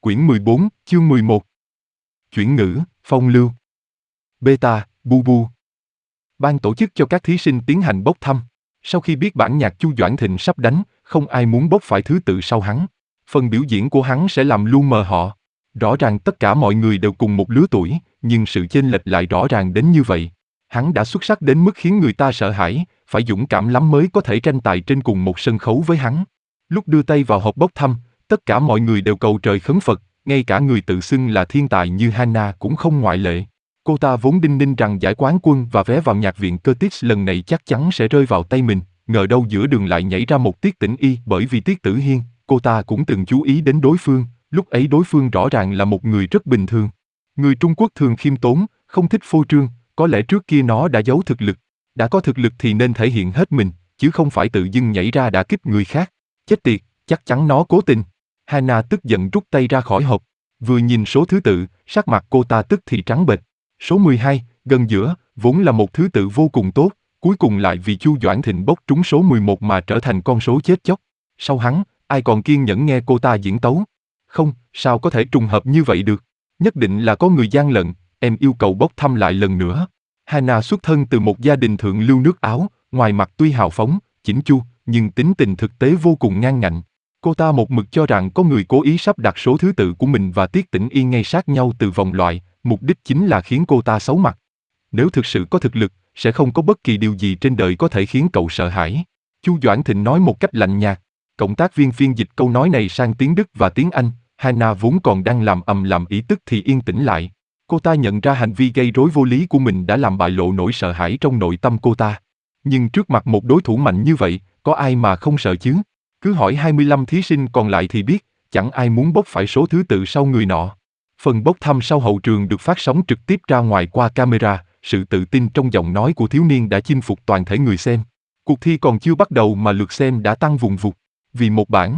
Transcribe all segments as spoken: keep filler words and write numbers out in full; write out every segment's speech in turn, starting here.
Quyển mười bốn, chương mười một. Chuyển ngữ, phong lưu. Beta, bu bu. Ban tổ chức cho các thí sinh tiến hành bốc thăm. Sau khi biết bản nhạc Chu Doãn Thịnh sắp đánh, không ai muốn bốc phải thứ tự sau hắn. Phần biểu diễn của hắn sẽ làm lu mờ họ. Rõ ràng tất cả mọi người đều cùng một lứa tuổi, nhưng sự chênh lệch lại rõ ràng đến như vậy. Hắn đã xuất sắc đến mức khiến người ta sợ hãi, phải dũng cảm lắm mới có thể tranh tài trên cùng một sân khấu với hắn. Lúc đưa tay vào hộp bốc thăm, tất cả mọi người đều cầu trời khấn Phật, ngay cả người tự xưng là thiên tài như Hannah cũng không ngoại lệ. Cô ta vốn đinh ninh rằng giải quán quân và vé vào nhạc viện Curtis lần này chắc chắn sẽ rơi vào tay mình, ngờ đâu giữa đường lại nhảy ra một Tiết Tĩnh Y. Bởi vì Tiết Tử Hiên, cô ta cũng từng chú ý đến đối phương, lúc ấy đối phương rõ ràng là một người rất bình thường. Người Trung Quốc thường khiêm tốn, không thích phô trương, có lẽ trước kia nó đã giấu thực lực. Đã có thực lực thì nên thể hiện hết mình, chứ không phải tự dưng nhảy ra đả kích người khác. Chết tiệt, chắc chắn nó cố tình. Hannah tức giận rút tay ra khỏi hộp. Vừa nhìn số thứ tự, sắc mặt cô ta tức thì trắng bệch. Số mười hai, gần giữa, vốn là một thứ tự vô cùng tốt, cuối cùng lại vì Chu Doãn Thịnh bốc trúng số mười một mà trở thành con số chết chóc. Sau hắn, ai còn kiên nhẫn nghe cô ta diễn tấu? Không, sao có thể trùng hợp như vậy được? Nhất định là có người gian lận, em yêu cầu bốc thăm lại lần nữa. Hannah xuất thân từ một gia đình thượng lưu nước Áo, ngoài mặt tuy hào phóng, chỉnh chu, nhưng tính tình thực tế vô cùng ngang ngạnh. Cô ta một mực cho rằng có người cố ý sắp đặt số thứ tự của mình và Tiết Tĩnh Y ngay sát nhau từ vòng loại, mục đích chính là khiến cô ta xấu mặt. Nếu thực sự có thực lực, sẽ không có bất kỳ điều gì trên đời có thể khiến cậu sợ hãi. Chu Doãn Thịnh nói một cách lạnh nhạt. Cộng tác viên phiên dịch câu nói này sang tiếng Đức và tiếng Anh. Hannah vốn còn đang làm ầm làm ĩ tức thì yên tĩnh lại. Cô ta nhận ra hành vi gây rối vô lý của mình đã làm bại lộ nỗi sợ hãi trong nội tâm cô ta. Nhưng trước mặt một đối thủ mạnh như vậy, có ai mà không sợ chứ? Cứ hỏi hai mươi lăm thí sinh còn lại thì biết, chẳng ai muốn bốc phải số thứ tự sau người nọ. Phần bốc thăm sau hậu trường được phát sóng trực tiếp ra ngoài qua camera, sự tự tin trong giọng nói của thiếu niên đã chinh phục toàn thể người xem. Cuộc thi còn chưa bắt đầu mà lượt xem đã tăng vùn vụt. Vì một bản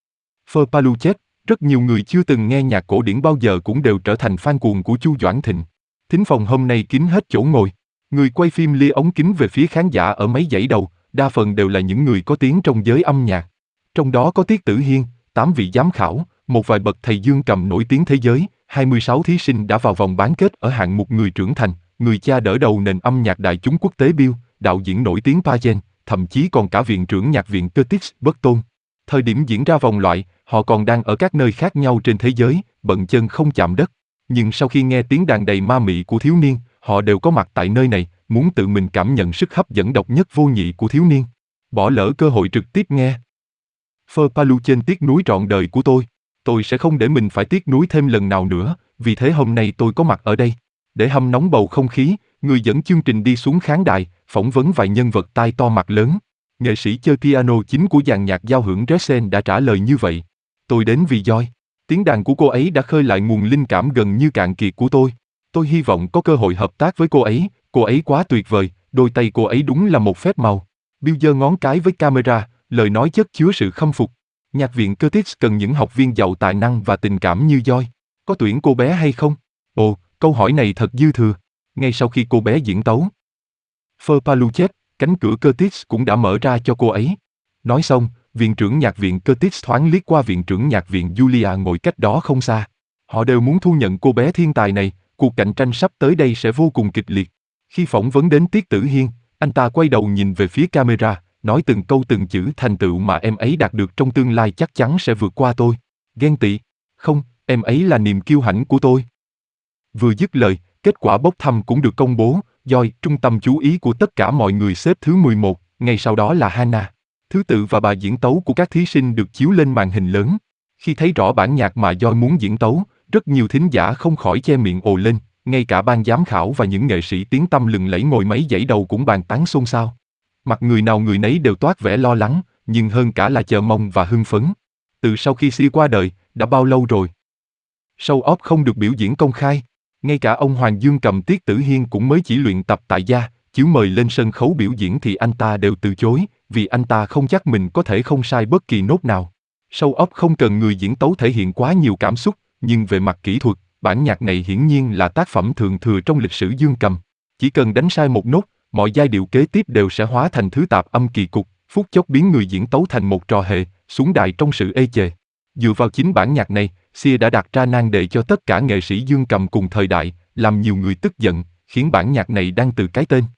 Phơ Paluchet, rất nhiều người chưa từng nghe nhạc cổ điển bao giờ cũng đều trở thành fan cuồng của Chu Doãn Thịnh. Thính phòng hôm nay kín hết chỗ ngồi. Người quay phim lia ống kính về phía khán giả ở mấy dãy đầu, đa phần đều là những người có tiếng trong giới âm nhạc. Trong đó có Tiết Tử Hiên, tám vị giám khảo, một vài bậc thầy dương cầm nổi tiếng thế giới, hai mươi sáu thí sinh đã vào vòng bán kết ở hạng mục người trưởng thành, người cha đỡ đầu nền âm nhạc đại chúng quốc tế Bill, đạo diễn nổi tiếng Pagen, thậm chí còn cả viện trưởng nhạc viện Curtis Burton. Thời điểm diễn ra vòng loại, họ còn đang ở các nơi khác nhau trên thế giới, bận chân không chạm đất. Nhưng sau khi nghe tiếng đàn đầy ma mị của thiếu niên, họ đều có mặt tại nơi này, muốn tự mình cảm nhận sức hấp dẫn độc nhất vô nhị của thiếu niên. Bỏ lỡ cơ hội trực tiếp nghe Phơ Palu trên tiếc núi trọn đời của tôi. Tôi sẽ không để mình phải tiếc nuối thêm lần nào nữa, vì thế hôm nay tôi có mặt ở đây. Để hâm nóng bầu không khí, người dẫn chương trình đi xuống khán đài, phỏng vấn vài nhân vật tai to mặt lớn. Nghệ sĩ chơi piano chính của dàn nhạc giao hưởng Dresden đã trả lời như vậy. Tôi đến vì Joy. Tiếng đàn của cô ấy đã khơi lại nguồn linh cảm gần như cạn kiệt của tôi. Tôi hy vọng có cơ hội hợp tác với cô ấy, cô ấy quá tuyệt vời, đôi tay cô ấy đúng là một phép màu. Bill giơ ngón cái với camera, lời nói chất chứa sự khâm phục. Nhạc viện Curtis cần những học viên giàu tài năng và tình cảm như Joy. Có tuyển cô bé hay không? Ồ, câu hỏi này thật dư thừa. Ngay sau khi cô bé diễn tấu Phơ Paluchet, cánh cửa Curtis cũng đã mở ra cho cô ấy. Nói xong, viện trưởng nhạc viện Curtis thoáng liếc qua viện trưởng nhạc viện Julia ngồi cách đó không xa. Họ đều muốn thu nhận cô bé thiên tài này, cuộc cạnh tranh sắp tới đây sẽ vô cùng kịch liệt. Khi phỏng vấn đến Tiết Tử Hiên, anh ta quay đầu nhìn về phía camera, nói từng câu từng chữ thành tựu mà em ấy đạt được trong tương lai chắc chắn sẽ vượt qua tôi. Ghen tị? Không, em ấy là niềm kiêu hãnh của tôi. Vừa dứt lời, kết quả bốc thăm cũng được công bố, Joy, trung tâm chú ý của tất cả mọi người xếp thứ mười một, ngay sau đó là Hannah. Thứ tự và bài diễn tấu của các thí sinh được chiếu lên màn hình lớn. Khi thấy rõ bản nhạc mà Joy muốn diễn tấu, rất nhiều thính giả không khỏi che miệng ồ lên, ngay cả ban giám khảo và những nghệ sĩ tiếng tăm lừng lẫy ngồi mấy dãy đầu cũng bàn tán xôn xao. Mặt người nào người nấy đều toát vẻ lo lắng, nhưng hơn cả là chờ mong và hưng phấn. Từ sau khi Si qua đời, đã bao lâu rồi? Show off không được biểu diễn công khai. Ngay cả ông Hoàng Dương cầm Tiết Tử Hiên cũng mới chỉ luyện tập tại gia, chiếu mời lên sân khấu biểu diễn thì anh ta đều từ chối, vì anh ta không chắc mình có thể không sai bất kỳ nốt nào. Show off không cần người diễn tấu thể hiện quá nhiều cảm xúc, nhưng về mặt kỹ thuật, bản nhạc này hiển nhiên là tác phẩm thượng thừa trong lịch sử dương cầm. Chỉ cần đánh sai một nốt, mọi giai điệu kế tiếp đều sẽ hóa thành thứ tạp âm kỳ cục, phút chốc biến người diễn tấu thành một trò hề, xuống đài trong sự ê chề. Dựa vào chính bản nhạc này, Xia đã đặt ra nan đề cho tất cả nghệ sĩ dương cầm cùng thời đại, làm nhiều người tức giận, khiến bản nhạc này đang từ cái tên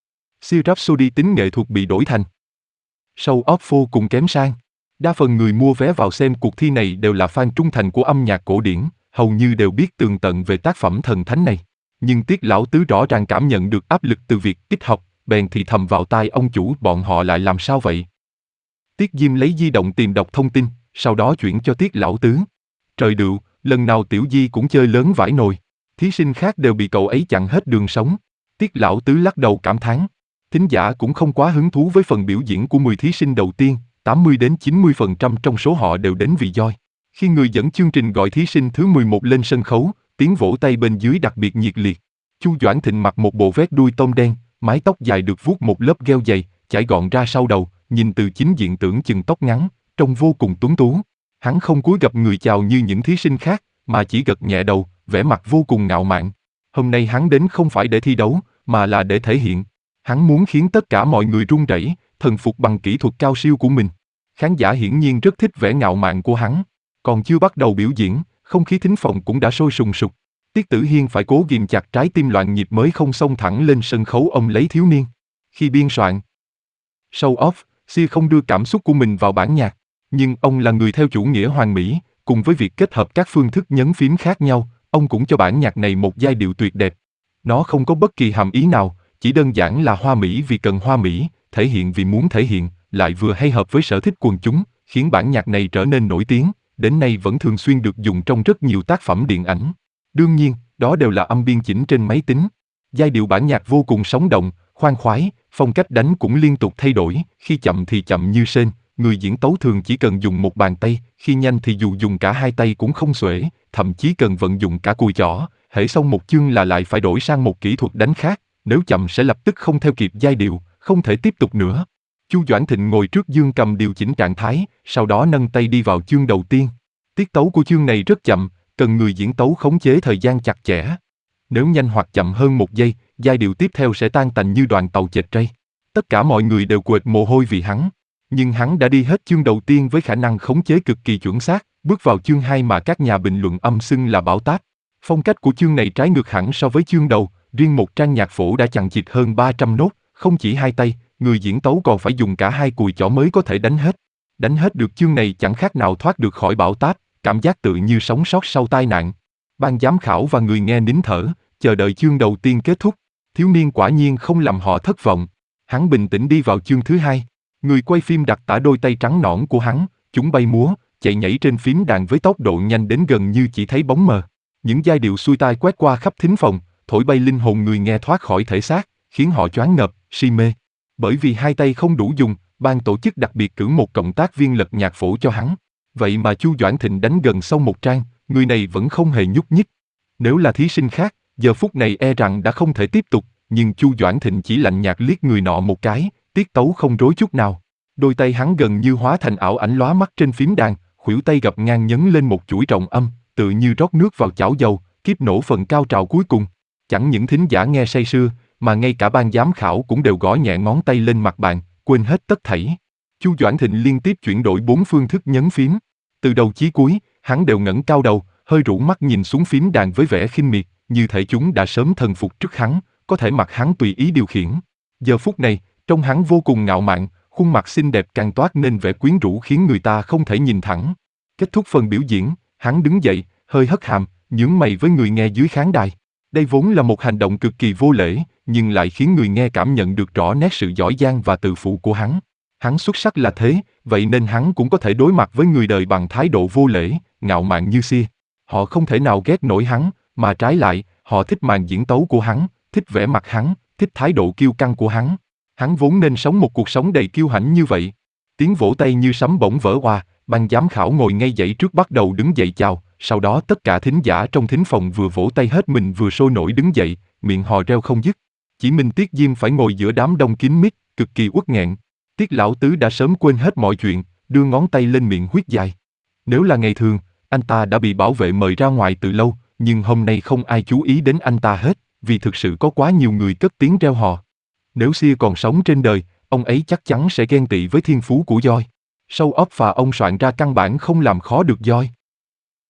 Xia Rhapsody tính nghệ thuật bị đổi thành show off vô cùng kém sang. Đa phần người mua vé vào xem cuộc thi này đều là fan trung thành của âm nhạc cổ điển, hầu như đều biết tường tận về tác phẩm thần thánh này. Nhưng Tiết lão tứ rõ ràng cảm nhận được áp lực từ việc ít học, bèn thì thầm vào tai ông chủ bọn họ lại làm sao vậy. Tiết Diêm lấy di động tìm đọc thông tin, sau đó chuyển cho Tiết lão tứ. Trời đựu, lần nào Tiểu Di cũng chơi lớn vãi nồi. Thí sinh khác đều bị cậu ấy chặn hết đường sống. Tiết lão tứ lắc đầu cảm thán. Thính giả cũng không quá hứng thú với phần biểu diễn của mười thí sinh đầu tiên, tám mươi đến chín mươi phần trăm trong số họ đều đến vì Joy. Khi người dẫn chương trình gọi thí sinh thứ mười một lên sân khấu, tiếng vỗ tay bên dưới đặc biệt nhiệt liệt. Chu Doãn Thịnh mặc một bộ vest đuôi tôm đen, mái tóc dài được vuốt một lớp gel dày, chải gọn ra sau đầu, nhìn từ chính diện tưởng chừng tóc ngắn, trông vô cùng tuấn tú. Hắn không cúi gập người chào như những thí sinh khác, mà chỉ gật nhẹ đầu, vẻ mặt vô cùng ngạo mạn. Hôm nay hắn đến không phải để thi đấu, mà là để thể hiện. Hắn muốn khiến tất cả mọi người run rẩy, thần phục bằng kỹ thuật cao siêu của mình. Khán giả hiển nhiên rất thích vẻ ngạo mạn của hắn. Còn chưa bắt đầu biểu diễn, không khí thính phòng cũng đã sôi sùng sục. Tiết Tử Hiên phải cố ghìm chặt trái tim loạn nhịp mới không xông thẳng lên sân khấu ông lấy thiếu niên. Khi biên soạn show off, Xia không đưa cảm xúc của mình vào bản nhạc, nhưng ông là người theo chủ nghĩa hoàn mỹ, cùng với việc kết hợp các phương thức nhấn phím khác nhau, ông cũng cho bản nhạc này một giai điệu tuyệt đẹp. Nó không có bất kỳ hàm ý nào, chỉ đơn giản là hoa mỹ vì cần hoa mỹ, thể hiện vì muốn thể hiện, lại vừa hay hợp với sở thích quần chúng, khiến bản nhạc này trở nên nổi tiếng, đến nay vẫn thường xuyên được dùng trong rất nhiều tác phẩm điện ảnh. Đương nhiên, đó đều là âm biên chỉnh trên máy tính. Giai điệu bản nhạc vô cùng sống động, khoan khoái, phong cách đánh cũng liên tục thay đổi, khi chậm thì chậm như sên, người diễn tấu thường chỉ cần dùng một bàn tay, khi nhanh thì dù dùng cả hai tay cũng không xuể, thậm chí cần vận dụng cả cùi chỏ, hễ xong một chương là lại phải đổi sang một kỹ thuật đánh khác, nếu chậm sẽ lập tức không theo kịp giai điệu, không thể tiếp tục nữa. Chu Doãn Thịnh ngồi trước dương cầm điều chỉnh trạng thái, sau đó nâng tay đi vào chương đầu tiên. Tiết tấu của chương này rất chậm, cần người diễn tấu khống chế thời gian chặt chẽ. Nếu nhanh hoặc chậm hơn một giây, giai điệu tiếp theo sẽ tan tành như đoàn tàu chệch ray. Tất cả mọi người đều quệt mồ hôi vì hắn. Nhưng hắn đã đi hết chương đầu tiên với khả năng khống chế cực kỳ chuẩn xác, bước vào chương hai mà các nhà bình luận âm xưng là bão táp. Phong cách của chương này trái ngược hẳn so với chương đầu, riêng một trang nhạc phổ đã chằng chịt hơn ba trăm nốt, không chỉ hai tay, người diễn tấu còn phải dùng cả hai cùi chỏ mới có thể đánh hết. Đánh hết được chương này chẳng khác nào thoát được khỏi bão táp, cảm giác tự như sống sót sau tai nạn. Ban giám khảo và người nghe nín thở, chờ đợi chương đầu tiên kết thúc. Thiếu niên quả nhiên không làm họ thất vọng. Hắn bình tĩnh đi vào chương thứ hai. Người quay phim đặt tả đôi tay trắng nõn của hắn, chúng bay múa, chạy nhảy trên phím đàn với tốc độ nhanh đến gần như chỉ thấy bóng mờ. Những giai điệu xuôi tai quét qua khắp thính phòng, thổi bay linh hồn người nghe thoát khỏi thể xác, khiến họ choáng ngợp, si mê. Bởi vì hai tay không đủ dùng, ban tổ chức đặc biệt cử một cộng tác viên lật nhạc phổ cho hắn. Vậy mà Chu Doãn Thịnh đánh gần xong một trang, người này vẫn không hề nhúc nhích. Nếu là thí sinh khác, giờ phút này e rằng đã không thể tiếp tục, nhưng Chu Doãn Thịnh chỉ lạnh nhạt liếc người nọ một cái, tiết tấu không rối chút nào. Đôi tay hắn gần như hóa thành ảo ảnh lóa mắt trên phím đàn, khuỷu tay gập ngang nhấn lên một chuỗi trọng âm, tự như rót nước vào chảo dầu, kiếp nổ phần cao trào cuối cùng. Chẳng những thính giả nghe say sưa, mà ngay cả ban giám khảo cũng đều gõ nhẹ ngón tay lên mặt bàn, quên hết tất thảy. Chu Doãn Thịnh liên tiếp chuyển đổi bốn phương thức nhấn phím. Từ đầu chí cuối, hắn đều ngẩng cao đầu, hơi rũ mắt nhìn xuống phím đàn với vẻ khinh miệt, như thể chúng đã sớm thần phục trước hắn, có thể mặc hắn tùy ý điều khiển. Giờ phút này, trông hắn vô cùng ngạo mạn, khuôn mặt xinh đẹp càng toát nên vẻ quyến rũ khiến người ta không thể nhìn thẳng. Kết thúc phần biểu diễn, hắn đứng dậy, hơi hất hàm, nhướng mày với người nghe dưới khán đài. Đây vốn là một hành động cực kỳ vô lễ, nhưng lại khiến người nghe cảm nhận được rõ nét sự giỏi giang và tự phụ của hắn. Hắn xuất sắc là thế, vậy nên hắn cũng có thể đối mặt với người đời bằng thái độ vô lễ, ngạo mạn như Xia. Họ không thể nào ghét nổi hắn, mà trái lại, họ thích màn diễn tấu của hắn, thích vẻ mặt hắn, thích thái độ kiêu căng của hắn. Hắn vốn nên sống một cuộc sống đầy kiêu hãnh như vậy. Tiếng vỗ tay như sấm bỗng vỡ òa, ban giám khảo ngồi ngay dậy trước bắt đầu đứng dậy chào, sau đó tất cả thính giả trong thính phòng vừa vỗ tay hết mình vừa sôi nổi đứng dậy, miệng hò reo không dứt. Chỉ mình Tiết Diêm phải ngồi giữa đám đông kín mít, cực kỳ uất nghẹn. Tiết lão tứ đã sớm quên hết mọi chuyện, đưa ngón tay lên miệng huýt dài. Nếu là ngày thường, anh ta đã bị bảo vệ mời ra ngoài từ lâu, nhưng hôm nay không ai chú ý đến anh ta hết, vì thực sự có quá nhiều người cất tiếng reo hò. Nếu Xia còn sống trên đời, ông ấy chắc chắn sẽ ghen tị với thiên phú của Joy. Show off và ông soạn ra căn bản không làm khó được Joy.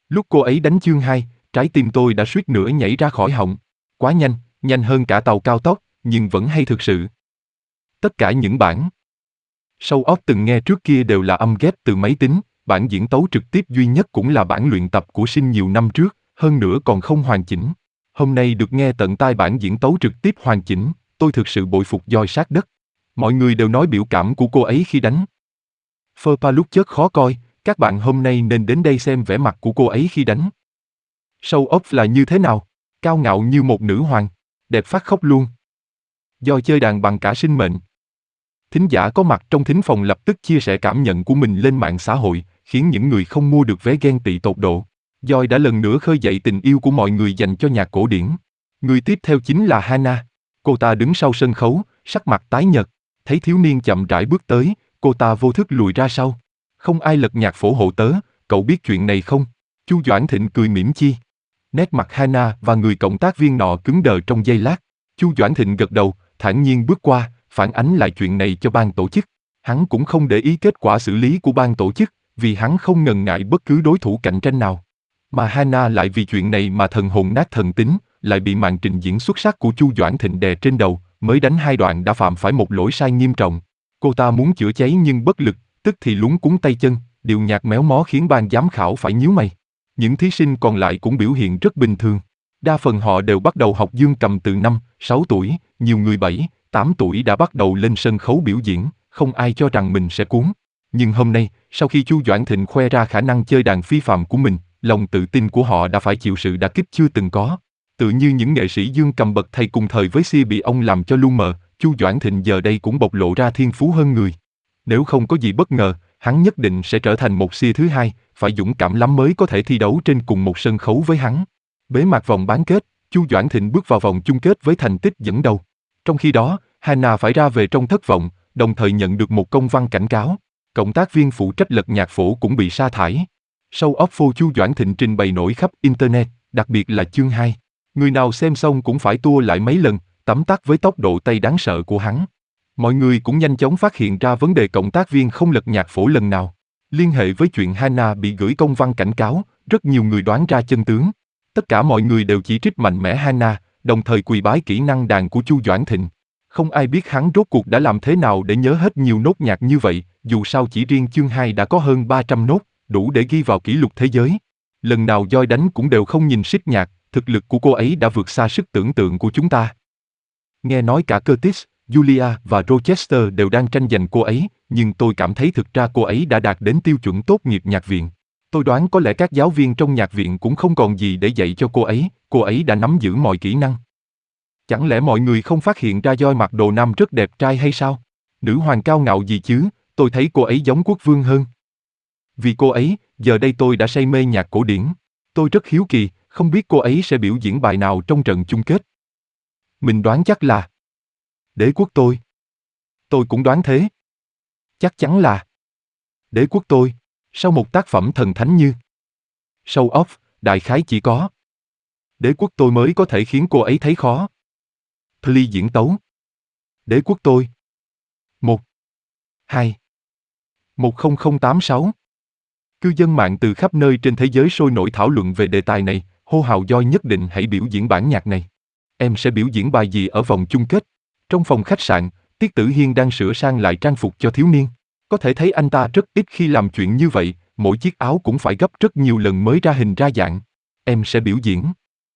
Lúc cô ấy đánh chương hai, trái tim tôi đã suýt nữa nhảy ra khỏi họng. Quá nhanh, nhanh hơn cả tàu cao tốc, nhưng vẫn hay thực sự. Tất cả những bản show off từng nghe trước kia đều là âm ghép từ máy tính, bản diễn tấu trực tiếp duy nhất cũng là bản luyện tập của Sinh nhiều năm trước, hơn nữa còn không hoàn chỉnh. Hôm nay được nghe tận tai bản diễn tấu trực tiếp hoàn chỉnh, tôi thực sự bội phục Joy sát đất. Mọi người đều nói biểu cảm của cô ấy khi đánh Phơ lúc chớt khó coi, các bạn hôm nay nên đến đây xem vẻ mặt của cô ấy khi đánh. Show off là như thế nào? Cao ngạo như một nữ hoàng, đẹp phát khóc luôn. Joy chơi đàn bằng cả sinh mệnh. Thính giả có mặt trong thính phòng lập tức chia sẻ cảm nhận của mình lên mạng xã hội, khiến những người không mua được vé ghen tị tột độ. Joy đã lần nữa khơi dậy tình yêu của mọi người dành cho nhạc cổ điển. Người tiếp theo chính là Hana. Cô ta đứng sau sân khấu, sắc mặt tái nhợt. Thấy thiếu niên chậm rãi bước tới, cô ta vô thức lùi ra sau. Không ai lật nhạc phổ hộ tớ, cậu biết chuyện này không? Chu Doãn Thịnh cười mỉm chi. Nét mặt Hana và người cộng tác viên nọ cứng đờ trong giây lát. Chu Doãn Thịnh gật đầu, thản nhiên bước qua, phản ánh lại chuyện này cho ban tổ chức. Hắn cũng không để ý kết quả xử lý của ban tổ chức, vì hắn không ngần ngại bất cứ đối thủ cạnh tranh nào. Mà Hana lại vì chuyện này mà thần hồn nát thần tính, lại bị màn trình diễn xuất sắc của Chu Doãn Thịnh đè trên đầu, mới đánh hai đoạn đã phạm phải một lỗi sai nghiêm trọng. Cô ta muốn chữa cháy nhưng bất lực, tức thì luống cuống tay chân, điệu nhạc méo mó khiến ban giám khảo phải nhíu mày. Những thí sinh còn lại cũng biểu hiện rất bình thường. Đa phần họ đều bắt đầu học dương cầm từ năm, sáu tuổi, nhiều người bảy, tám tuổi đã bắt đầu lên sân khấu biểu diễn, không ai cho rằng mình sẽ cuốn. Nhưng hôm nay, sau khi Chu Doãn Thịnh khoe ra khả năng chơi đàn phi phàm của mình, lòng tự tin của họ đã phải chịu sự đả kích chưa từng có. Tự như những nghệ sĩ dương cầm bậc thầy cùng thời với Sia bị ông làm cho lu mờ, Chu Doãn Thịnh giờ đây cũng bộc lộ ra thiên phú hơn người. Nếu không có gì bất ngờ, hắn nhất định sẽ trở thành một Sia thứ hai, phải dũng cảm lắm mới có thể thi đấu trên cùng một sân khấu với hắn. Bế mạc vòng bán kết, Chu Doãn Thịnh bước vào vòng chung kết với thành tích dẫn đầu. Trong khi đó, Hana phải ra về trong thất vọng, đồng thời nhận được một công văn cảnh cáo. Cộng tác viên phụ trách lật nhạc phổ cũng bị sa thải. Show off phô Chu Doãn Thịnh trình bày nổi khắp Internet, đặc biệt là chương hai. Người nào xem xong cũng phải tua lại mấy lần, tấm tắc với tốc độ tay đáng sợ của hắn. Mọi người cũng nhanh chóng phát hiện ra vấn đề cộng tác viên không lật nhạc phổ lần nào. Liên hệ với chuyện Hana bị gửi công văn cảnh cáo, rất nhiều người đoán ra chân tướng. Tất cả mọi người đều chỉ trích mạnh mẽ Hana, đồng thời quỳ bái kỹ năng đàn của Chu Doãn Thịnh. Không ai biết hắn rốt cuộc đã làm thế nào để nhớ hết nhiều nốt nhạc như vậy, dù sao chỉ riêng chương hai đã có hơn ba trăm nốt, đủ để ghi vào kỷ lục thế giới. Lần nào Joy đánh cũng đều không nhìn xích nhạc, thực lực của cô ấy đã vượt xa sức tưởng tượng của chúng ta. Nghe nói cả Curtis, Julia và Rochester đều đang tranh giành cô ấy, nhưng tôi cảm thấy thực ra cô ấy đã đạt đến tiêu chuẩn tốt nghiệp nhạc viện. Tôi đoán có lẽ các giáo viên trong nhạc viện cũng không còn gì để dạy cho cô ấy, cô ấy đã nắm giữ mọi kỹ năng. Chẳng lẽ mọi người không phát hiện ra Joy mặc đồ nam rất đẹp trai hay sao? Nữ hoàng cao ngạo gì chứ, tôi thấy cô ấy giống quốc vương hơn. Vì cô ấy, giờ đây tôi đã say mê nhạc cổ điển. Tôi rất hiếu kỳ, không biết cô ấy sẽ biểu diễn bài nào trong trận chung kết. Mình đoán chắc là Đế quốc tôi. Tôi cũng đoán thế. Chắc chắn là Đế quốc tôi, sau một tác phẩm thần thánh như Show off, đại khái chỉ có Đế quốc tôi mới có thể khiến cô ấy thấy khó. Please diễn tấu. Đế quốc tôi. một, hai, một không không tám sáu. Cư dân mạng từ khắp nơi trên thế giới sôi nổi thảo luận về đề tài này, hô hào Joy nhất định hãy biểu diễn bản nhạc này. Em sẽ biểu diễn bài gì ở vòng chung kết? Trong phòng khách sạn, Tiết Tử Hiên đang sửa sang lại trang phục cho thiếu niên. Có thể thấy anh ta rất ít khi làm chuyện như vậy, mỗi chiếc áo cũng phải gấp rất nhiều lần mới ra hình ra dạng. Em sẽ biểu diễn.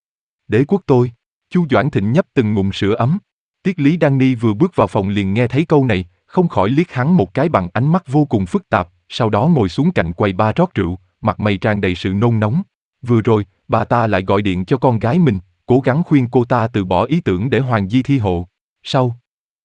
Đế quốc tôi. Chu Doãn Thịnh nhấp từng ngụm sữa ấm. Tiết Lý Đan Ni vừa bước vào phòng liền nghe thấy câu này, không khỏi liếc hắn một cái bằng ánh mắt vô cùng phức tạp, sau đó ngồi xuống cạnh quầy bar rót rượu, mặt mày tràn đầy sự nôn nóng. Vừa rồi, bà ta lại gọi điện cho con gái mình, cố gắng khuyên cô ta từ bỏ ý tưởng để Hoàng Di thi hộ. Sau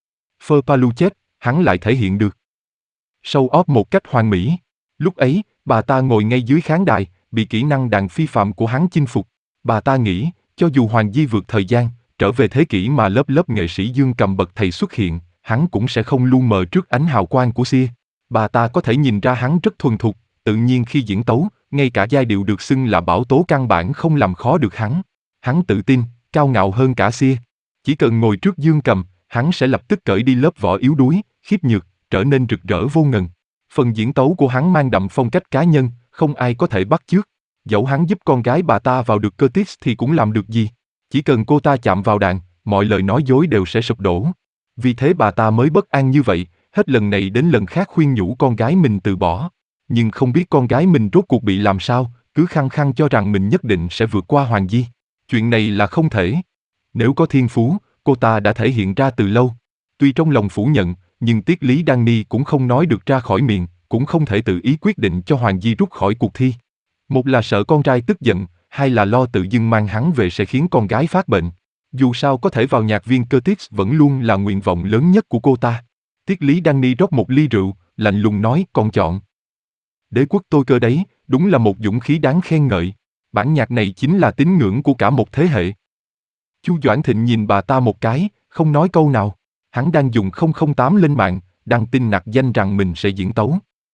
Phơ Palu chết, hắn lại thể hiện được show off một cách hoàn mỹ. Lúc ấy, bà ta ngồi ngay dưới khán đài, bị kỹ năng đàn phi phàm của hắn chinh phục. Bà ta nghĩ, cho dù Hoàng Di vượt thời gian, trở về thế kỷ mà lớp lớp nghệ sĩ dương cầm bậc thầy xuất hiện, hắn cũng sẽ không lu mờ trước ánh hào quang của Sia. Bà ta có thể nhìn ra hắn rất thuần thục, tự nhiên khi diễn tấu, ngay cả giai điệu được xưng là bảo tố căn bản không làm khó được hắn. Hắn tự tin, cao ngạo hơn cả Sia. Chỉ cần ngồi trước dương cầm, hắn sẽ lập tức cởi đi lớp vỏ yếu đuối, khiếp nhược, trở nên rực rỡ vô ngần. Phần diễn tấu của hắn mang đậm phong cách cá nhân, không ai có thể bắt chước. Dẫu hắn giúp con gái bà ta vào được Curtis thì cũng làm được gì? Chỉ cần cô ta chạm vào đàn, mọi lời nói dối đều sẽ sụp đổ. Vì thế bà ta mới bất an như vậy, hết lần này đến lần khác khuyên nhủ con gái mình từ bỏ. Nhưng không biết con gái mình rốt cuộc bị làm sao, cứ khăng khăng cho rằng mình nhất định sẽ vượt qua Hoàng Di. Chuyện này là không thể. Nếu có thiên phú, cô ta đã thể hiện ra từ lâu. Tuy trong lòng phủ nhận, nhưng Tiết Lý Đan Ni cũng không nói được ra khỏi miệng, cũng không thể tự ý quyết định cho Hoàng Di rút khỏi cuộc thi. Một là sợ con trai tức giận, hai là lo tự dưng mang hắn về sẽ khiến con gái phát bệnh. Dù sao có thể vào nhạc viên Curtis vẫn luôn là nguyện vọng lớn nhất của cô ta. Tiết Lý Đan Ni rót một ly rượu, lạnh lùng nói, con chọn Đế quốc tôi cơ đấy, đúng là một dũng khí đáng khen ngợi. Bản nhạc này chính là tín ngưỡng của cả một thế hệ. Chu Doãn Thịnh nhìn bà ta một cái, không nói câu nào. Hắn đang dùng không không tám lên mạng, đăng tin nặc danh rằng mình sẽ diễn tấu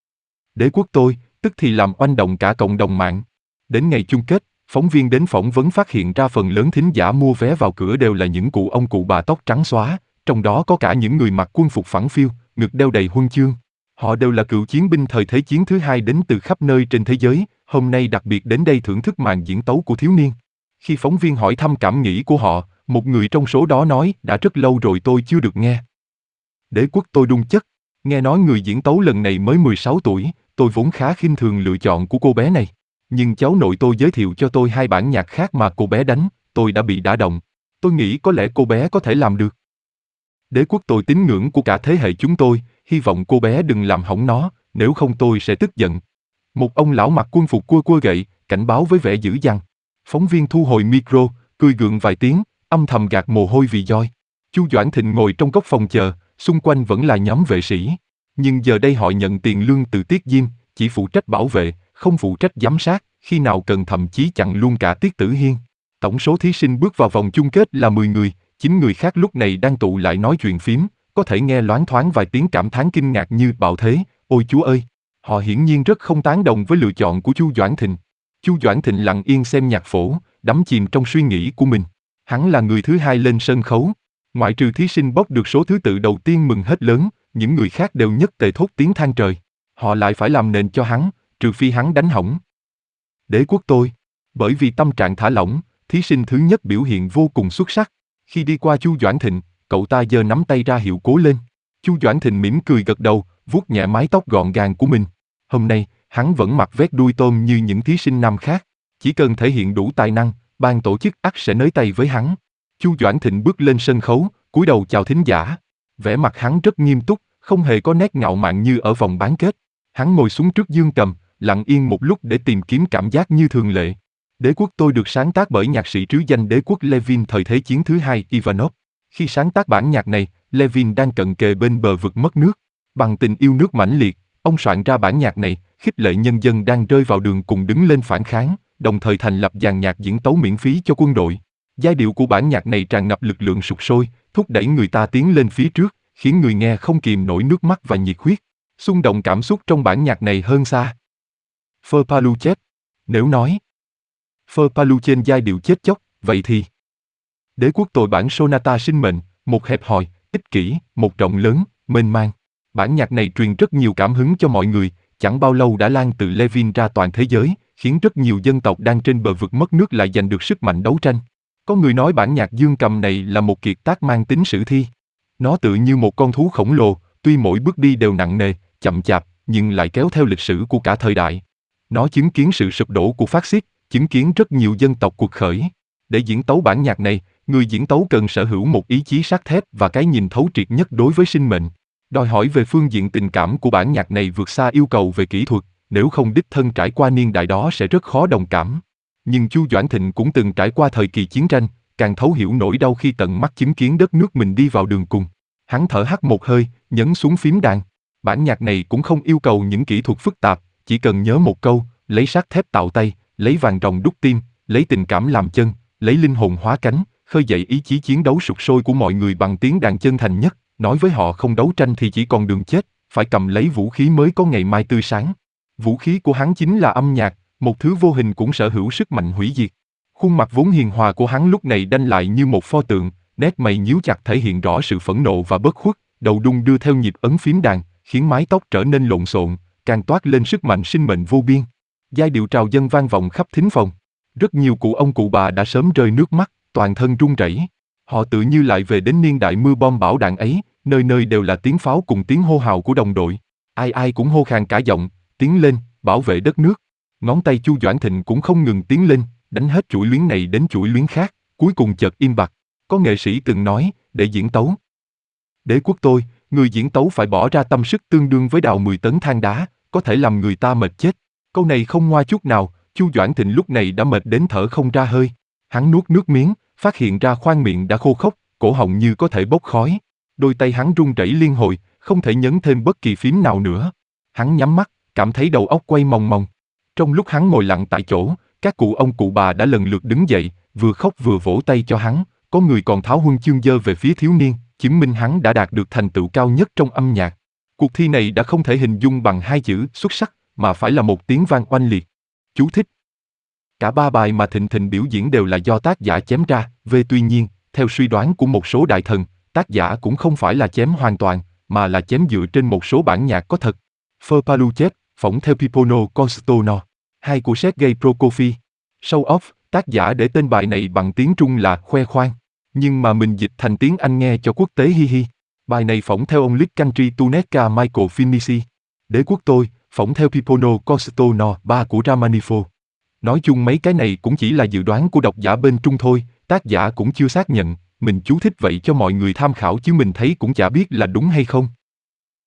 Đế quốc tôi, tức thì làm oanh động cả cộng đồng mạng. Đến ngày chung kết, phóng viên đến phỏng vấn phát hiện ra phần lớn thính giả mua vé vào cửa đều là những cụ ông cụ bà tóc trắng xóa, trong đó có cả những người mặc quân phục phẳng phiu, ngực đeo đầy huân chương. Họ đều là cựu chiến binh thời Thế chiến thứ hai đến từ khắp nơi trên thế giới, hôm nay đặc biệt đến đây thưởng thức màn diễn tấu của thiếu niên. Khi phóng viên hỏi thăm cảm nghĩ của họ, một người trong số đó nói, đã rất lâu rồi tôi chưa được nghe Đế quốc tôi đun chất. Nghe nói người diễn tấu lần này mới mười sáu tuổi, tôi vốn khá khinh thường lựa chọn của cô bé này. Nhưng cháu nội tôi giới thiệu cho tôi hai bản nhạc khác mà cô bé đánh, tôi đã bị đả động. Tôi nghĩ có lẽ cô bé có thể làm được. Đế quốc tôi tín ngưỡng của cả thế hệ chúng tôi, hy vọng cô bé đừng làm hỏng nó, nếu không tôi sẽ tức giận. Một ông lão mặc quân phục cua cua gậy, cảnh báo với vẻ dữ dằn. Phóng viên thu hồi micro, cười gượng vài tiếng, âm thầm gạt mồ hôi vì doi. Chu Doãn Thịnh ngồi trong góc phòng chờ, xung quanh vẫn là nhóm vệ sĩ. Nhưng giờ đây họ nhận tiền lương từ Tiết Diêm, chỉ phụ trách bảo vệ, không phụ trách giám sát, khi nào cần thậm chí chặn luôn cả Tiết Tử Hiên. Tổng số thí sinh bước vào vòng chung kết là mười người, chín người khác lúc này đang tụ lại nói chuyện phím, có thể nghe loáng thoáng vài tiếng cảm thán kinh ngạc như bạo thế, ôi Chúa ơi! Họ hiển nhiên rất không tán đồng với lựa chọn của Chu Doãn Thịnh. Chu Doãn Thịnh lặng yên xem nhạc phổ, đắm chìm trong suy nghĩ của mình. Hắn là người thứ hai lên sân khấu. Ngoại trừ thí sinh bốc được số thứ tự đầu tiên mừng hết lớn, những người khác đều nhất tề thốt tiếng than trời. Họ lại phải làm nền cho hắn, trừ phi hắn đánh hỏng Đế quốc tôi. Bởi vì tâm trạng thả lỏng, thí sinh thứ nhất biểu hiện vô cùng xuất sắc. Khi đi qua Chu Doãn Thịnh, cậu ta giơ nắm tay ra hiệu cố lên. Chu Doãn Thịnh mỉm cười gật đầu, vuốt nhẹ mái tóc gọn gàng của mình. Hôm nay, hắn vẫn mặc vét đuôi tôm như những thí sinh nam khác. Chỉ cần thể hiện đủ tài năng, ban tổ chức ắt sẽ nới tay với hắn. Chu Doãn Thịnh bước lên sân khấu, cúi đầu chào thính giả. Vẻ mặt hắn rất nghiêm túc, không hề có nét ngạo mạn như ở vòng bán kết. Hắn ngồi xuống trước dương cầm, lặng yên một lúc để tìm kiếm cảm giác như thường lệ. Đế quốc tôi được sáng tác bởi nhạc sĩ trứ danh đế quốc Levin thời Thế chiến thứ hai Ivanov. Khi sáng tác bản nhạc này, Levin đang cận kề bên bờ vực mất nước. Bằng tình yêu nước mãnh liệt, ông soạn ra bản nhạc này, khích lệ nhân dân đang rơi vào đường cùng đứng lên phản kháng, đồng thời thành lập dàn nhạc diễn tấu miễn phí cho quân đội. Giai điệu của bản nhạc này tràn ngập lực lượng sục sôi, thúc đẩy người ta tiến lên phía trước, khiến người nghe không kìm nổi nước mắt và nhiệt huyết. Xung động cảm xúc trong bản nhạc này hơn xa Phơ Palu chết. Nếu nói Phơ Palu trên giai điệu chết chóc, vậy thì Đế quốc tôi bản sonata sinh mệnh, một hẹp hòi, ích kỷ, một rộng lớn, mênh mang. Bản nhạc này truyền rất nhiều cảm hứng cho mọi người, chẳng bao lâu đã lan từ Levin ra toàn thế giới, khiến rất nhiều dân tộc đang trên bờ vực mất nước lại giành được sức mạnh đấu tranh. Có người nói bản nhạc dương cầm này là một kiệt tác mang tính sử thi. Nó tựa như một con thú khổng lồ, tuy mỗi bước đi đều nặng nề, chậm chạp, nhưng lại kéo theo lịch sử của cả thời đại. Nó chứng kiến sự sụp đổ của phát xít, chứng kiến rất nhiều dân tộc cuộc khởi. Để diễn tấu bản nhạc này, người diễn tấu cần sở hữu một ý chí sắt thép và cái nhìn thấu triệt nhất đối với sinh mệnh. Đòi hỏi về phương diện tình cảm của bản nhạc này vượt xa yêu cầu về kỹ thuật, nếu không đích thân trải qua niên đại đó sẽ rất khó đồng cảm. Nhưng Chu Doãn Thịnh cũng từng trải qua thời kỳ chiến tranh, càng thấu hiểu nỗi đau khi tận mắt chứng kiến đất nước mình đi vào đường cùng. Hắn thở hắt một hơi, nhấn xuống phím đàn. Bản nhạc này cũng không yêu cầu những kỹ thuật phức tạp, chỉ cần nhớ một câu, lấy sắt thép tạo tay, lấy vàng ròng đúc tim, lấy tình cảm làm chân, lấy linh hồn hóa cánh, khơi dậy ý chí chiến đấu sục sôi của mọi người bằng tiếng đàn chân thành nhất, nói với họ không đấu tranh thì chỉ còn đường chết, phải cầm lấy vũ khí mới có ngày mai tươi sáng. Vũ khí của hắn chính là âm nhạc, một thứ vô hình cũng sở hữu sức mạnh hủy diệt. Khuôn mặt vốn hiền hòa của hắn lúc này đanh lại như một pho tượng, nét mày nhíu chặt thể hiện rõ sự phẫn nộ và bất khuất, đầu đung đưa theo nhịp ấn phím đàn, khiến mái tóc trở nên lộn xộn, càng toát lên sức mạnh sinh mệnh vô biên. Giai điệu trào dâng vang vọng khắp thính phòng. Rất nhiều cụ ông cụ bà đã sớm rơi nước mắt, toàn thân run rẩy. Họ tự như lại về đến niên đại mưa bom bão đạn ấy, nơi nơi đều là tiếng pháo cùng tiếng hô hào của đồng đội. Ai ai cũng hô khàn cả giọng, tiến lên, bảo vệ đất nước. Ngón tay Chu Doãn Thịnh cũng không ngừng tiến lên, đánh hết chuỗi luyến này đến chuỗi luyến khác, cuối cùng chợt im bặt. Có nghệ sĩ từng nói, để diễn tấu đế quốc tôi, người diễn tấu phải bỏ ra tâm sức tương đương với đào mười tấn than đá, có thể làm người ta mệt chết. Câu này không ngoa chút nào, Chu Doãn Thịnh lúc này đã mệt đến thở không ra hơi. Hắn nuốt nước miếng, phát hiện ra khoang miệng đã khô khốc, cổ họng như có thể bốc khói. Đôi tay hắn run rẩy liên hồi, không thể nhấn thêm bất kỳ phím nào nữa. Hắn nhắm mắt, cảm thấy đầu óc quay mòng mòng. Trong lúc hắn ngồi lặng tại chỗ, các cụ ông cụ bà đã lần lượt đứng dậy, vừa khóc vừa vỗ tay cho hắn, có người còn tháo huân chương giơ về phía thiếu niên, chứng minh hắn đã đạt được thành tựu cao nhất trong âm nhạc. Cuộc thi này đã không thể hình dung bằng hai chữ xuất sắc, mà phải là một tiếng vang oanh liệt. Chú thích: cả ba bài mà Thịnh Thịnh biểu diễn đều là do tác giả chém ra, về tuy nhiên, theo suy đoán của một số đại thần, tác giả cũng không phải là chém hoàn toàn, mà là chém dựa trên một số bản nhạc có thật. Fơ Paluchet, phỏng theo Pipono Concerto hai của Sergei Prokofiev. Show Off, tác giả để tên bài này bằng tiếng Trung là khoe khoang, nhưng mà mình dịch thành tiếng Anh nghe cho quốc tế hi hi. Bài này phỏng theo ông Lick Country Tuneca Michael Finisi. Đế quốc tôi, phỏng theo Pipono Concerto ba của Rachmaninoff. Nói chung mấy cái này cũng chỉ là dự đoán của độc giả bên Trung thôi, tác giả cũng chưa xác nhận, mình chú thích vậy cho mọi người tham khảo chứ mình thấy cũng chả biết là đúng hay không.